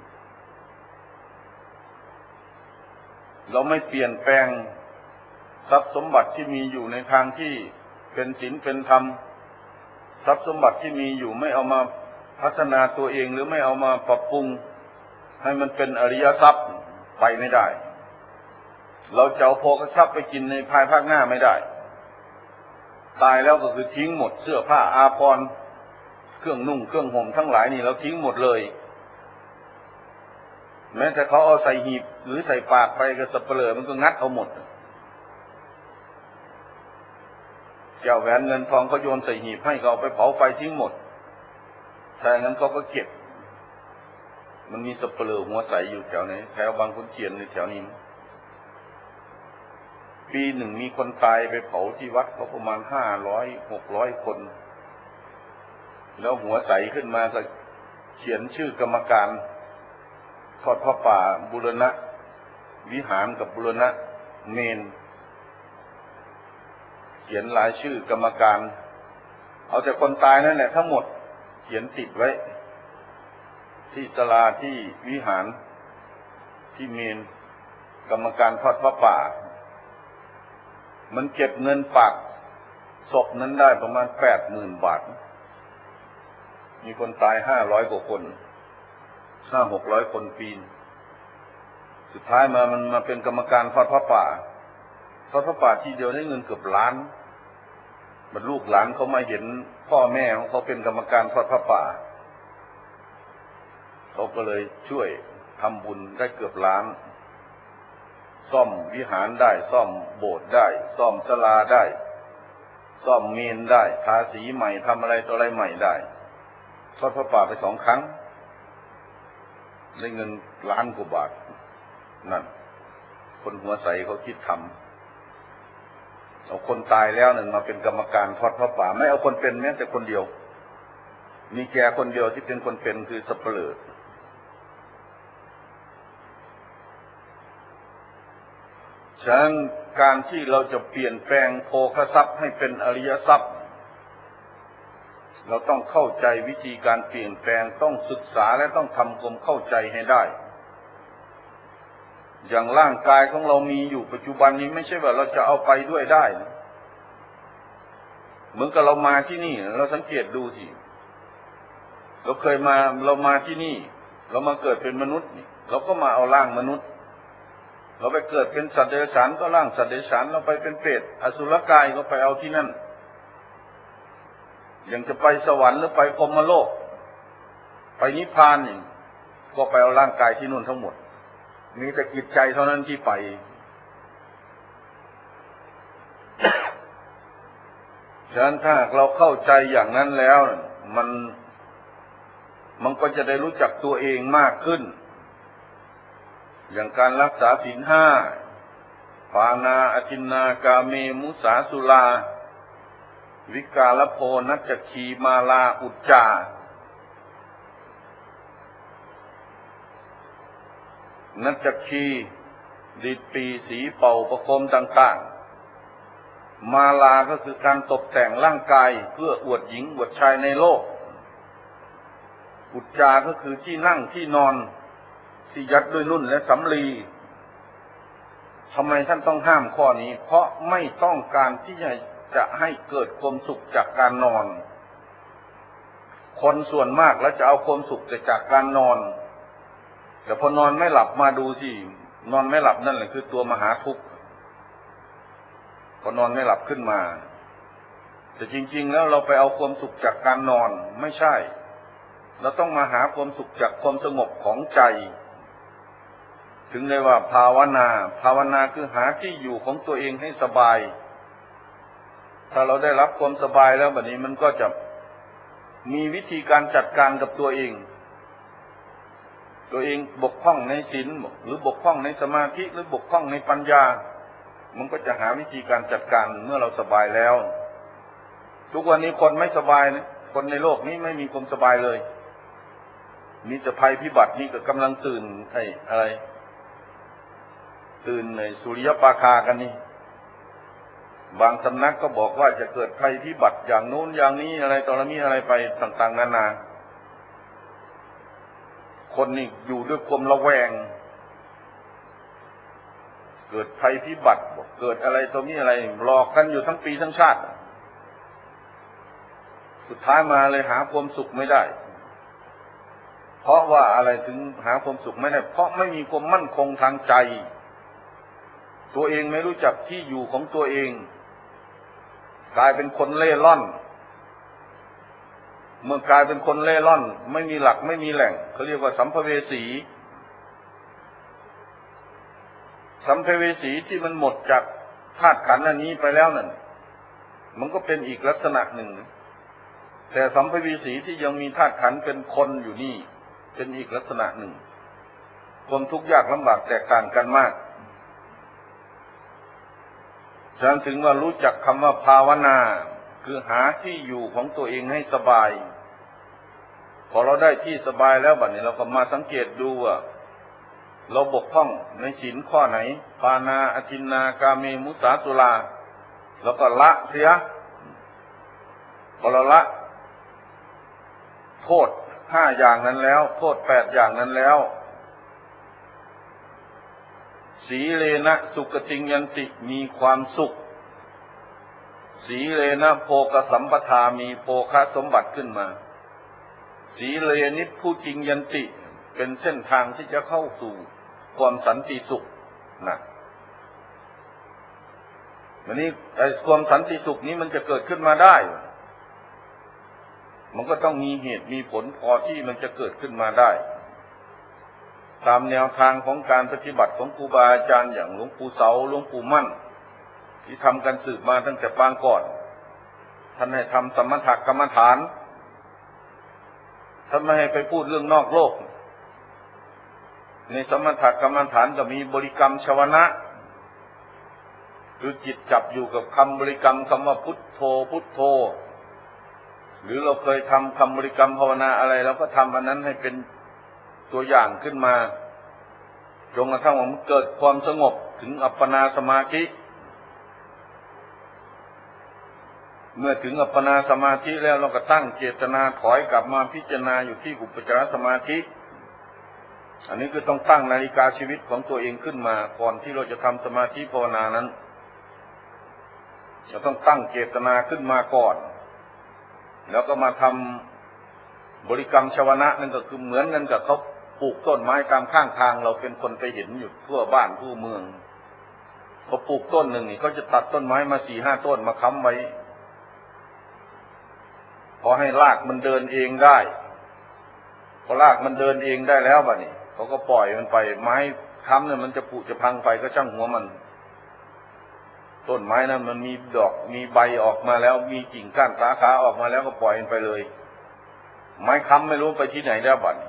S1: เราไม่เปลี่ยนแปลงทรัพย์สมบัติที่มีอยู่ในทางที่เป็นศีลเป็นธรรมทรัพย์สมบัติที่มีอยู่ไม่เอามาพพัฒนาตัวเองหรือไม่เอามาปรับปรุงให้มันเป็นอริยทรัพย์ไปไม่ได้เราจะเอาโภคทรัพย์ไปกินในภายภาคหน้าไม่ได้ตายแล้วก็คือทิ้งหมดเสื้อผ้าอาภรณ์เครื่องนุ่งเครื่องห่มทั้งหลายนี่เราทิ้งหมดเลยแม้แต่เขาเอาใส่หีบหรือใส่ปากไปกับสับเปลือมันก็งัดเอาหมดแก้วแหวนเงินทองเขาโยนใส่หีบให้เขาเอาไปเผาไฟทิ้งหมดถ้าอย่างนั้นเขาก็เก็บมันมีสับเปลือหัวใสอยู่แถวไหนแถวบางขุนเทียนในแถวนี้ปีหนึ่งมีคนตายไปเผาที่วัดเขาประมาณห้าร้อยหกร้อยคนแล้วหัวใสขึ้นมาก็เขียนชื่อกรรมการทอดพระป่าบูรณะวิหารกับบูรณะเมนเขียนรายชื่อกรรมการเอาแต่คนตายนั่นแหละทั้งหมดเขียนติดไว้ที่ศาลาที่วิหารที่เมนกรรมการทอดพระป่ามันเก็บเงินฝากศพนั้นได้ประมาณแปดหมื่นบาทมีคนตายห้าร้อยกว่าคนห้าหกร้อยคนปีนสุดท้ายมามันมาเป็นกรรมการทอดพระป่าทอดพระป่าทีเดียวได้เงินเกือบล้านบรรลูกหลานเขามาเห็นพ่อแม่ของเขาเป็นกรรมการทอดพระป่าเขาก็เลยช่วยทำบุญได้เกือบล้านซ่อมวิหารได้ซ่อมโบสถ์ได้ซ่อมศาลาได้ซ่อมเมนได้ทาสีใหม่ทำอะไรต่ออะไรใหม่ได้ทอดพระป่าไปสองครั้งได้เงินล้านกว่าบาทนั่นคนหัวใสเขาคิดทำเอาคนตายแล้วหนึ่งมาเป็นกรรมการทอดพระป่าไม่เอาคนเป็นแม้แต่คนเดียวมีแกคนเดียวที่เป็นคนเป็นคือสับเปลือฉะนั้นการที่เราจะเปลี่ยนแปลงโภคทรัพย์ให้เป็นอริยทรัพย์เราต้องเข้าใจวิธีการเปลี่ยนแปลงต้องศึกษาและต้องทำความเข้าใจให้ได้อย่างร่างกายของเรามีอยู่ปัจจุบันนี้ไม่ใช่ว่าเราจะเอาไปด้วยได้นะเหมือนกับเรามาที่นี่เราสังเกตดูสิเราเคยมาเรามาที่นี่เรามาเกิดเป็นมนุษย์นี่เราก็มาเอาร่างมนุษย์เราไปเกิดเป็นสัตว์เดรัจฉานก็ร่างสัตว์เดรัจฉานเราไปเป็นเปรตอสุรกายก็ไปเอาที่นั่นอย่างจะไปสวรรค์หรือไปพรหมโลกไปนิพพานนี่ก็ไปเอาร่างกายที่นู่นทั้งหมดมีแต่จิตใจเท่านั้นที่ไปฉะนั้นถ้าเราเข้าใจอย่างนั้นแล้วมันมันก็จะได้รู้จักตัวเองมากขึ้นอย่างการรักษาศีลห้าปานาอทินนากาเมมุสาสุราวิกาลโภนัจจคีมาลาอุจจานัจจคีดิดปีสีเป่าประโคมต่างๆมาลาก็คือการตกแต่งร่างกายเพื่ออวดหญิงอวดชายในโลกอุจจาก็คือที่นั่งที่นอนที่ยัดด้วยนุ่นและสำลีทำไมท่านต้องห้ามข้อนี้เพราะไม่ต้องการที่จะจะให้เกิดความสุขจากการนอนคนส่วนมากแล้วจะเอาความสุขจากการนอนแต่พอนอนไม่หลับมาดูสินอนไม่หลับนั่นแหละคือตัวมหาทุกข์พอนอนไม่หลับขึ้นมาแต่จริงๆแล้วเราไปเอาความสุขจากการนอนไม่ใช่เราต้องมาหาความสุขจากความสงบของใจถึงได้ว่าภาวนาภาวนาคือหาที่อยู่ของตัวเองให้สบายถ้าเราได้รับความสบายแล้วแบบนี้มันก็จะมีวิธีการจัดการกับตัวเองตัวเองบกพร่องในศีลหรือบกพร่องในสมาธิหรือบกพร่องในปัญญามันก็จะหาวิธีการจัดการเมื่อเราสบายแล้วทุกวันนี้คนไม่สบายนะคนในโลกนี้ไม่มีความสบายเลยมีแต่ภัยพิบัตินี่ก็กำลังตื่นไอ้อะไรตื่นในสุริยปราคากันนี่บางสำนักก็บอกว่าจะเกิดภัยพิบัติอย่างโน้นอย่างนี้อะไรต่ออะไรนี้อะไรไปต่างๆนานาคนนี่อยู่ด้วยความระแวงเกิดภัยพิบัติเกิดอะไรตรงนี้อะไรหลอกกันอยู่ทั้งปีทั้งชาติสุดท้ายมาเลยหาความสุขไม่ได้เพราะว่าอะไรถึงหาความสุขไม่ได้เพราะไม่มีความมั่นคงทางใจตัวเองไม่รู้จักที่อยู่ของตัวเองกลายเป็นคนเล่ร่อนเมื่อกลายเป็นคนเล่ร่อนไม่มีหลักไม่มีแหล่งเขาเรียกว่าสัมภเวสีสัมภเวสีที่มันหมดจากธาตุขันธ์อันนี้ไปแล้วนั่นมันก็เป็นอีกลักษณะหนึ่งแต่สัมภเวสีที่ยังมีธาตุขันธ์เป็นคนอยู่นี่เป็นอีกลักษณะหนึ่งความทุกข์ยากลำบากแตกต่างกันมากฉะนั้นถึงว่ารู้จักคำว่าภาวนาคือหาที่อยู่ของตัวเองให้สบายพอเราได้ที่สบายแล้วบัดนี้เราก็มาสังเกตดูว่าเราบกพร่องในศีลข้อไหนปานาอทินนากาเมมุสาสุราแล้วก็ละเสียพอเราละโทษห้าอย่างนั้นแล้วโทษแปดอย่างนั้นแล้วสีเลนะสุขติงยันติมีความสุขสีเลนะโภคสัมปทามีโภคสมบัติขึ้นมาสีเลนิพุจิงยันติเป็นเส้นทางที่จะเข้าสู่ความสันติสุขนะวันนี้ไอ้ความสันติสุขนี้มันจะเกิดขึ้นมาได้มันก็ต้องมีเหตุมีผลพอที่มันจะเกิดขึ้นมาได้ตามแนวทางของการปฏิบัติของครูบาอาจารย์อย่างหลวงปู่เสาหลวงปู่มั่นที่ทำกันสืบมาตั้งแต่ปางก่อนท่านให้ทำสมถกรรมฐานท่านไม่ให้ไปพูดเรื่องนอกโลกในสมถกรรมฐานก็มีบริกรรมชวนะคือจิตจับอยู่กับคำบริกรรมคำว่าพุทโธพุทโธหรือเราเคยทำคำบริกรรมภาวนาอะไรเราก็ทำอันนั้นให้เป็นตัวอย่างขึ้นมาจนกระทั่งมันเกิดความสงบถึงอัปปนาสมาธิเมื่อถึงอัปปนาสมาธิแล้วเราก็ตั้งเจตนาถอยกลับมาพิจารณาอยู่ที่อุปจารสมาธิอันนี้คือต้องตั้งนาฬิกาชีวิตของตัวเองขึ้นมาก่อนที่เราจะทำสมาธิภาวนานั้นเราต้องตั้งเจตนาขึ้นมาก่อนแล้วก็มาทำบริกรรมชวนะนั่นก็คือเหมือนกันกับเขาปลูกต้นไม้ตามข้างทางเราเป็นคนไปเห็นอยู่ทั่วบ้านทั่วเมืองเขาปลูกต้นหนึ่งนี่เขาจะตัดต้นไม้มาสี่ห้าต้นมาค้ำไว้พอให้รากมันเดินเองได้พอรากมันเดินเองได้แล้วบัดนี้เขาก็ปล่อยมันไปไม้ค้ำเนี่ยมันจะผุจะพังไปก็ช่างหัวมันต้นไม้นั้นมันมีดอกมีใบออกมาแล้วมีกิ่งก้านสาขาออกมาแล้วก็ปล่อยมันไปเลยไม้ค้ำไม่รู้ไปที่ไหนแล้วบัดนี้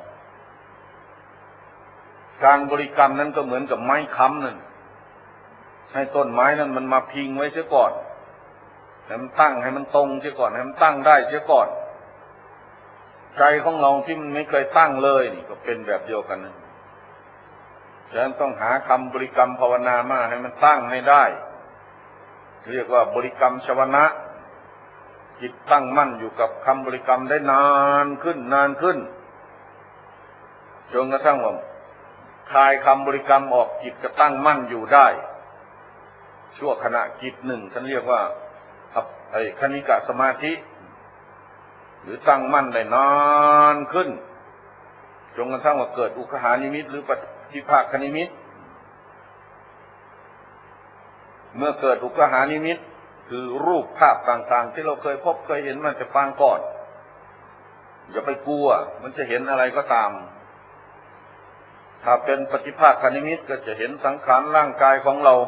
S1: การบริกรรมนั้นก็เหมือนกับไม้ค้ำนั่นให้ต้นไม้นั้นมันมาพิงไว้เสียก่อนให้มันตั้งให้มันตรงเสียก่อนให้มันตั้งได้เสียก่อนใจของเราที่มันไม่เคยตั้งเลยนี่ก็เป็นแบบเดียวกันนะฉะนั้นต้องหาคำบริกรรมภาวนามาให้มันตั้งให้ได้เรียกว่าบริกรรมชวนะจิตตั้งมั่นอยู่กับคำบริกรรมได้นานขึ้นนานขึ้นจนกระทั่งว่าคลายคำบริกรรมออกจิตก็ตั้งมั่นอยู่ได้ชั่วขณะจิตหนึ่งท่านเรียกว่าไอ้คณิกะสมาธิหรือตั้งมั่นได้นานขึ้นจนกระทั่งว่าเกิดอุคหานิมิตหรือปฏิภาคนิมิตเมื่อเกิดอุคหานิมิตคือรูปภาพต่างๆที่เราเคยพบเคยเห็นมันจะปางก่อนอย่าไปกลัวมันจะเห็นอะไรก็ตามถ้าเป็นปฏิภาคนิมิตก็จะเห็นสังขารร่างกายของเรา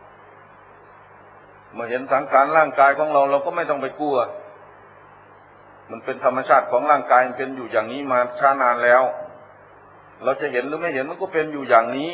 S1: เมื่อเห็นสังขารร่างกายของเราเราก็ไม่ต้องไปกลัวมันเป็นธรรมชาติของร่างกายมันเป็นอยู่อย่างนี้มาช้านานแล้วเราจะเห็นหรือไม่เห็นมันก็เป็นอยู่อย่างนี้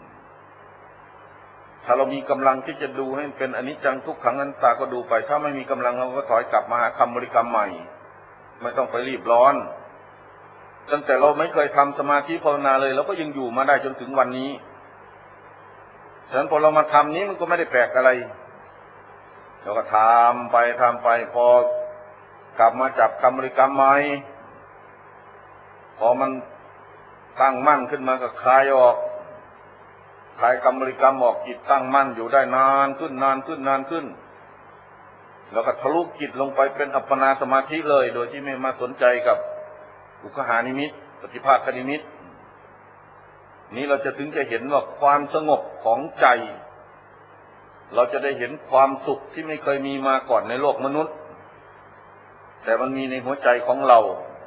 S1: ถ้าเรามีกำลังที่จะดูให้เป็นอนิจจังทุกขังอนัตตาก็ดูไปถ้าไม่มีกำลังเราก็ถอยกลับมาหาคำบริกรรมใหม่ไม่ต้องไปรีบร้อนตั้งแต่เราไม่เคยทำสมาธิภาวนาเลยเราก็ยังอยู่มาได้จนถึงวันนี้ฉะนั้นพอเรามาทำนี้มันก็ไม่ได้แปลกอะไรเราก็ทำไปทำไปพอกลับมาจับคำบริกรรมใหม่พอมันตั้งมั่นขึ้นมาก็คลายออกคลายคำบริกรรมออกจิตตั้งมั่นอยู่ได้นานขึ้นนานขึ้นนานขึ้นแล้วก็ทะลุจิตลงไปเป็นอัปปนาสมาธิเลยโดยที่ไม่มาสนใจกับอุคหานิมิตปฏิภาคนิมิตนี้เราจะถึงจะเห็นว่าความสงบของใจเราจะได้เห็นความสุขที่ไม่เคยมีมาก่อนในโลกมนุษย์แต่มันมีในหัวใจของเรา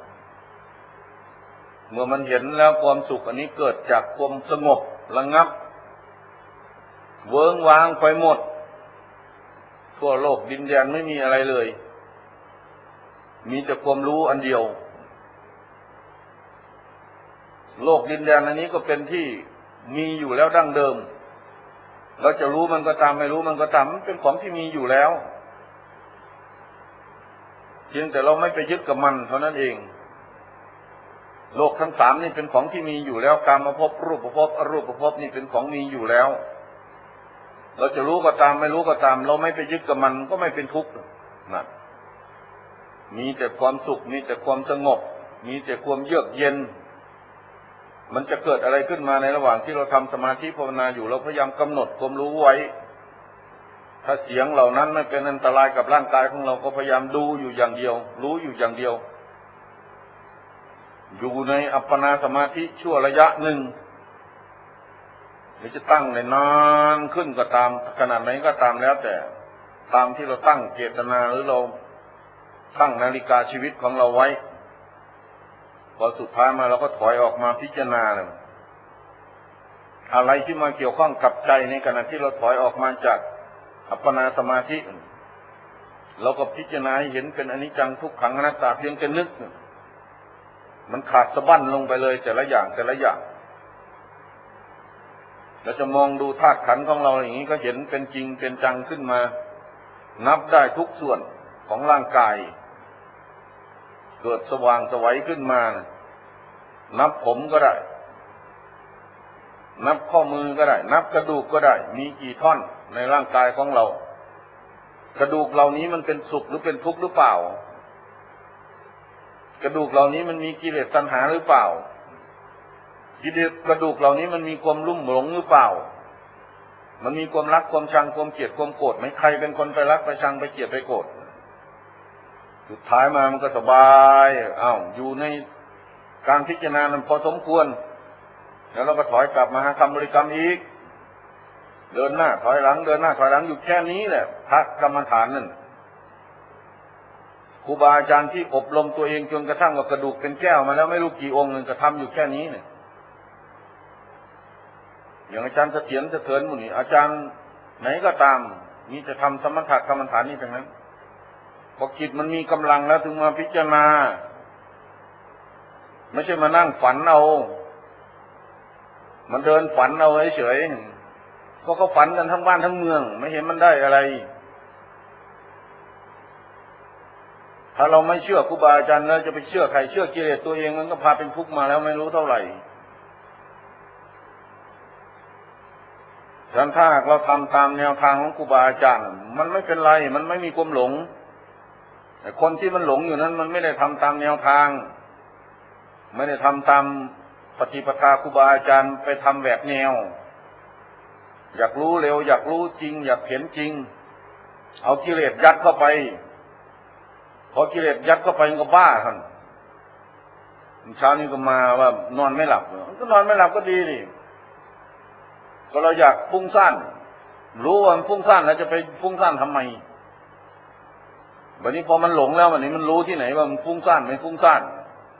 S1: เมื่อมันเห็นแล้วความสุขอันนี้เกิดจากความสงบระงับเวิ้งว้างไปหมดทั่วโลกดินแดนไม่มีอะไรเลยมีแต่ความรู้อันเดียวโลกดินแดนอันนี้ก็เป็นที่มีอยู่แล้วดั้งเดิมเราจะรู้มันก็ตามไม่รู้มันก็ตามมันเป็นของที่มีอยู่แล้วเพียงแต่เราไม่ไปยึดกับมันเท่านั้นเองโลกทั้งสามนี่เป็นของที่มีอยู่แล้วกามภพรูปภพอรูปภพนี่เป็นของมีอยู่แล้วเราจะรู้ก็ตามไม่รู้ก็ตามเราไม่ไปยึดกับมันก็ไม่เป็นทุกข์นะมีแต่ความสุขมีแต่ความสงบมีแต่ความเยือกเย็นมันจะเกิดอะไรขึ้นมาในระหว่างที่เราทำสมาธิภาวนาอยู่เราพยายามกำหนดความรู้ไว้ถ้าเสียงเหล่านั้นไม่เป็นอันตรายกับร่างกายของเราก็พยายามดูอยู่อย่างเดียวรู้อยู่อย่างเดียวอยู่ในอัปปนาสมาธิชั่วระยะหนึ่งหรือจะตั้งในนานขึ้นก็ตามขนาดไหนก็ตามแล้วแต่ตามที่เราตั้งเจตนาหรือเราตั้งนาฬิกาชีวิตของเราไว้พอสุดท้ายมาเราก็ถอยออกมาพิจารณาเลยอะไรที่มาเกี่ยวข้องกับใจในขณะที่เราถอยออกมาจากอัปปนาสมาธิเราก็พิจารณาให้เห็นเป็นอนิจจังทุกขังอนัตตาเพียงแค่นึกมันขาดสะบั้นลงไปเลยแต่ละอย่างแต่ละอย่างเราจะมองดูธาตุขันธ์ของเราอย่างนี้ก็เห็นเป็นจริงเป็นจังขึ้นมานับได้ทุกส่วนของร่างกายเกิดสว่างสวัยขึ้นมานับผมก็ได้นับข้อมือก็ได้นับกระดูกก็ได้มีกี่ท่อนในร่างกายของเรากระดูกเหล่านี้มันเป็นสุขหรือเป็นทุกข์หรือเปล่ากระดูกเหล่านี้มันมีกิเลสตัณหาหรือเปล่ากิเลสกระดูกเหล่านี้มันมีความลุ่มหลงหรือเปล่ามันมีความรักความชังความเกลียดความโกรธไหมใครเป็นคนไปรักไปชังไปเกลียดไปโกรธสุดท้ายมามันก็สบายอ้าวอยู่ในการพิจารณามันพอสมควรแล้วเราก็ถอยกลับมาหาคำบริกรรมอีกเดินหน้าถอยหลังเดินหน้าถอยหลังอยู่แค่นี้แหละพระกรรมฐานนั่นครูบาอาจารย์ที่อบรมตัวเองจนกระทั่งว่ากระดูกเป็นแก้วมาแล้วไม่รู้กี่องค์นึงก็ทำอยู่แค่นี้เนี่ยอย่างอาจารย์เสถียรเสถียรมุนีอาจารย์ไหนก็ตามมีจะทำสมถะกรรมฐานนี่ทั้งนั้นพอจิตมันมีกำลังแล้วถึงมาพิจารณาไม่ใช่มานั่งฝันเอามันเดินฝันเอาเฉยๆก็เขาฝันกันทั้งบ้านทั้งเมืองไม่เห็นมันได้อะไรถ้าเราไม่เชื่อครูบาอาจารย์แล้วจะไปเชื่อใครเชื่อกิเลสตัวเองมันก็พาเป็นทุกข์มาแล้วไม่รู้เท่าไหร่ฉะนั้นถ้าเราทำตามแนวทางของครูบาอาจารย์มันไม่เป็นไรมันไม่มีความหลงแต่คนที่มันหลงอยู่นั้นมันไม่ได้ทำตามแนวทางไม่ได้ทำตามปฏิปทาครูบาอาจารย์ไปทำแบบแนวอยากรู้เร็วอยากรู้จริงอยากเห็นจริงเอากิเลสยัดเข้าไปพอกิเลสยัดเข้าไปก็บ้าท่านเช้านี้ก็มาว่านอนไม่หลับก็นอนไม่หลับก็ดีดิก็เราอยากฟุ้งซ่านรู้ว่ามันฟุ้งซ่านแล้วจะไปฟุ้งซ่านทำไมวันนี้พอมันหลงแล้ววันนี้มันรู้ที่ไหนว่ามันฟุ้งซ่านไม่ฟุ้งซ่าน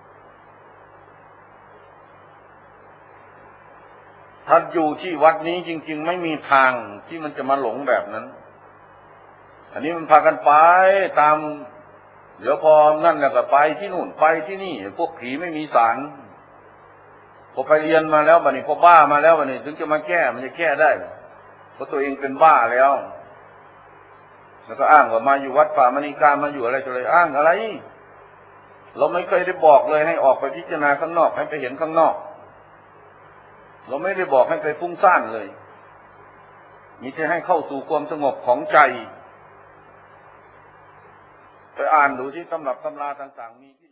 S1: ถ้าอยู่ที่วัดนี้จริงๆไม่มีทางที่มันจะมาหลงแบบนั้นอันนี้มันพากันไปตามเดี๋ยวพอนั่นแล้วก็ไปที่นู่นไปที่นี่พวกผีไม่มีสารพอไปเรียนมาแล้วบัดนี้พอบ้ามาแล้วบัดนี้ถึงจะมาแก้มันจะแก้ได้เพราะตัวเองเป็นบ้าแล้วแล้วก็อ้างว่ามาอยู่วัดป่ามณีการมาอยู่อะไรตัวอะไรอ้างอะไรเราไม่เคยได้บอกเลยให้ออกไปพิจารณาข้างนอกให้ไปเห็นข้างนอกเราไม่ได้บอกให้ไปฟุ้งซ่านเลยมีแต่ให้เข้าสู่ความสงบของใจไปอ่านดูที่ตำรับตำราต่างๆมี